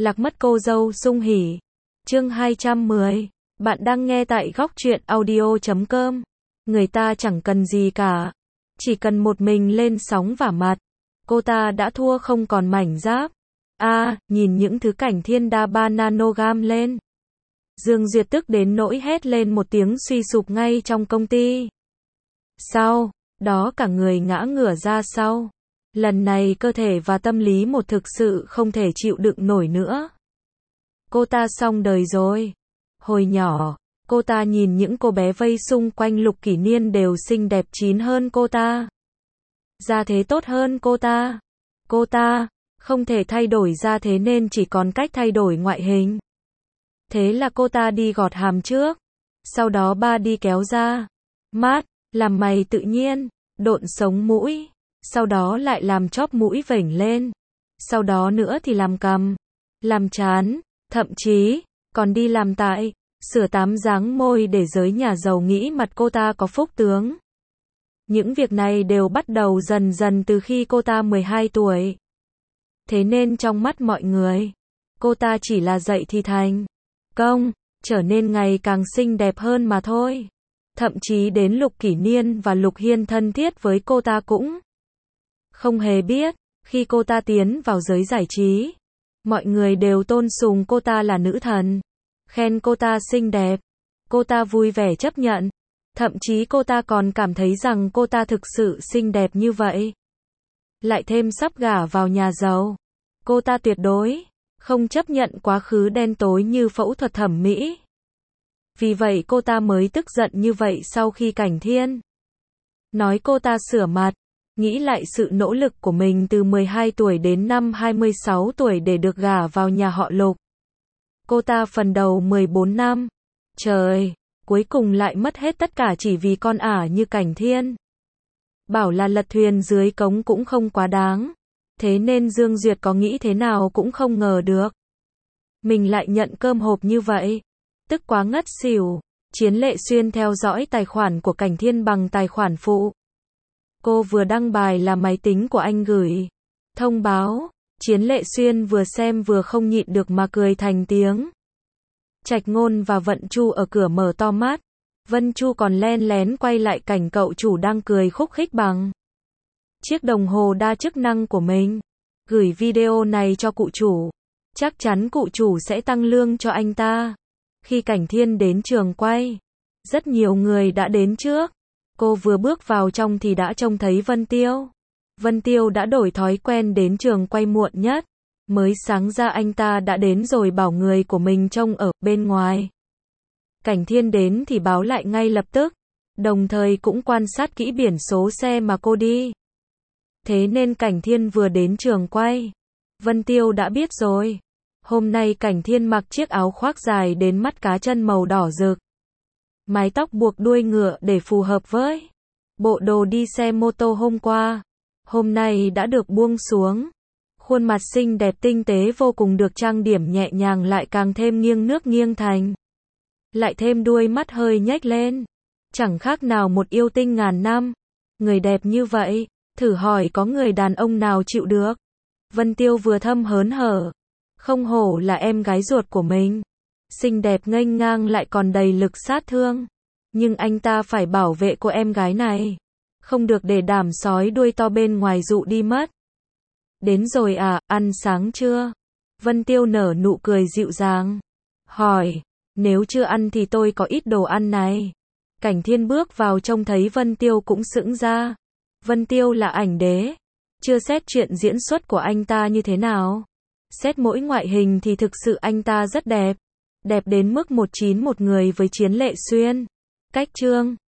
Lạc mất cô dâu sung hỉ. Chương 210. Bạn đang nghe tại góc truyện audio.com. Người ta chẳng cần gì cả, chỉ cần một mình lên sóng vả mặt, cô ta đã thua không còn mảnh giáp. Nhìn những thứ Cảnh Thiên đa ba nanogram lên. Dương Duyệt tức đến nỗi hét lên một tiếng suy sụp ngay trong công ty. Sau đó cả người ngã ngửa ra sau. Lần này cơ thể và tâm lý một thực sự không thể chịu đựng nổi nữa. Cô ta xong đời rồi. Hồi nhỏ, cô ta nhìn những cô bé vây xung quanh Lục Kỷ Niên đều xinh đẹp chín hơn cô ta, gia thế tốt hơn cô ta. Cô ta không thể thay đổi gia thế nên chỉ còn cách thay đổi ngoại hình. Thế là cô ta đi gọt hàm trước, sau đó đi kéo da mắt, làm mày tự nhiên, độn sống mũi, sau đó lại làm chóp mũi vểnh lên, sau đó nữa thì làm cằm, làm trán, thậm chí còn đi làm sửa tám dáng môi để giới nhà giàu nghĩ mặt cô ta có phúc tướng. Những việc này đều bắt đầu dần dần từ khi cô ta 12 tuổi. Thế nên trong mắt mọi người, cô ta chỉ là dậy thì thành công, trở nên ngày càng xinh đẹp hơn mà thôi. Thậm chí đến Lục Kỷ Niên và Lục Hiên thân thiết với cô ta cũng không hề biết, khi cô ta tiến vào giới giải trí, mọi người đều tôn sùng cô ta là nữ thần, khen cô ta xinh đẹp. Cô ta vui vẻ chấp nhận, thậm chí cô ta còn cảm thấy rằng cô ta thực sự xinh đẹp như vậy. Lại thêm sắp gả vào nhà giàu, cô ta tuyệt đối không chấp nhận quá khứ đen tối như phẫu thuật thẩm mỹ. Vì vậy cô ta mới tức giận như vậy sau khi Cảnh Thiên nói cô ta sửa mặt. Nghĩ lại sự nỗ lực của mình từ 12 tuổi đến năm 26 tuổi để được gả vào nhà họ Lục. Cô ta phần đầu 14 năm. Trời, cuối cùng lại mất hết tất cả chỉ vì con ả như Cảnh Thiên. Bảo là lật thuyền dưới cống cũng không quá đáng. Thế nên Dương Duyệt có nghĩ thế nào cũng không ngờ được mình lại nhận cơm hộp như vậy. Tức quá ngất xỉu. Chiến Lệ Xuyên theo dõi tài khoản của Cảnh Thiên bằng tài khoản phụ. Cô vừa đăng bài là máy tính của anh gửi thông báo. Chiến Lệ Xuyên vừa xem vừa không nhịn được mà cười thành tiếng. Trạch Ngôn và Vận Chu ở cửa mở to mắt. Vân Chu còn len lén quay lại cảnh cậu chủ đang cười khúc khích bằng chiếc đồng hồ đa chức năng của mình. Gửi video này cho cụ chủ. Chắc chắn cụ chủ sẽ tăng lương cho anh ta. Khi Cảnh Thiên đến trường quay, rất nhiều người đã đến trước. Cô vừa bước vào trong thì đã trông thấy Vân Tiêu. Vân Tiêu đã đổi thói quen đến trường quay muộn nhất. Mới sáng ra anh ta đã đến rồi bảo người của mình trông ở bên ngoài. Cảnh Thiên đến thì báo lại ngay lập tức. Đồng thời cũng quan sát kỹ biển số xe mà cô đi. Thế nên Cảnh Thiên vừa đến trường quay, Vân Tiêu đã biết rồi. Hôm nay Cảnh Thiên mặc chiếc áo khoác dài đến mắt cá chân màu đỏ rực. Mái tóc buộc đuôi ngựa để phù hợp với bộ đồ đi xe mô tô hôm qua. Hôm nay đã được buông xuống. Khuôn mặt xinh đẹp tinh tế vô cùng được trang điểm nhẹ nhàng lại càng thêm nghiêng nước nghiêng thành. Lại thêm đuôi mắt hơi nhếch lên. Chẳng khác nào một yêu tinh ngàn năm. Người đẹp như vậy, thử hỏi có người đàn ông nào chịu được. Vân Tiêu vừa thâm hớn hở. Không hổ là em gái ruột của mình. Xinh đẹp nghênh ngang lại còn đầy lực sát thương. Nhưng anh ta phải bảo vệ cô em gái này. Không được để đàm sói đuôi to bên ngoài dụ đi mất. Đến rồi à, ăn sáng chưa? Vân Tiêu nở nụ cười dịu dàng. Hỏi, nếu chưa ăn thì tôi có ít đồ ăn này. Cảnh Thiên bước vào trông thấy Vân Tiêu cũng sững ra. Vân Tiêu là ảnh đế. Chưa xét chuyện diễn xuất của anh ta như thế nào. Xét mỗi ngoại hình thì thực sự anh ta rất đẹp. Đẹp đến mức 191 người với Chiến Lệ Xuyên. Cách trương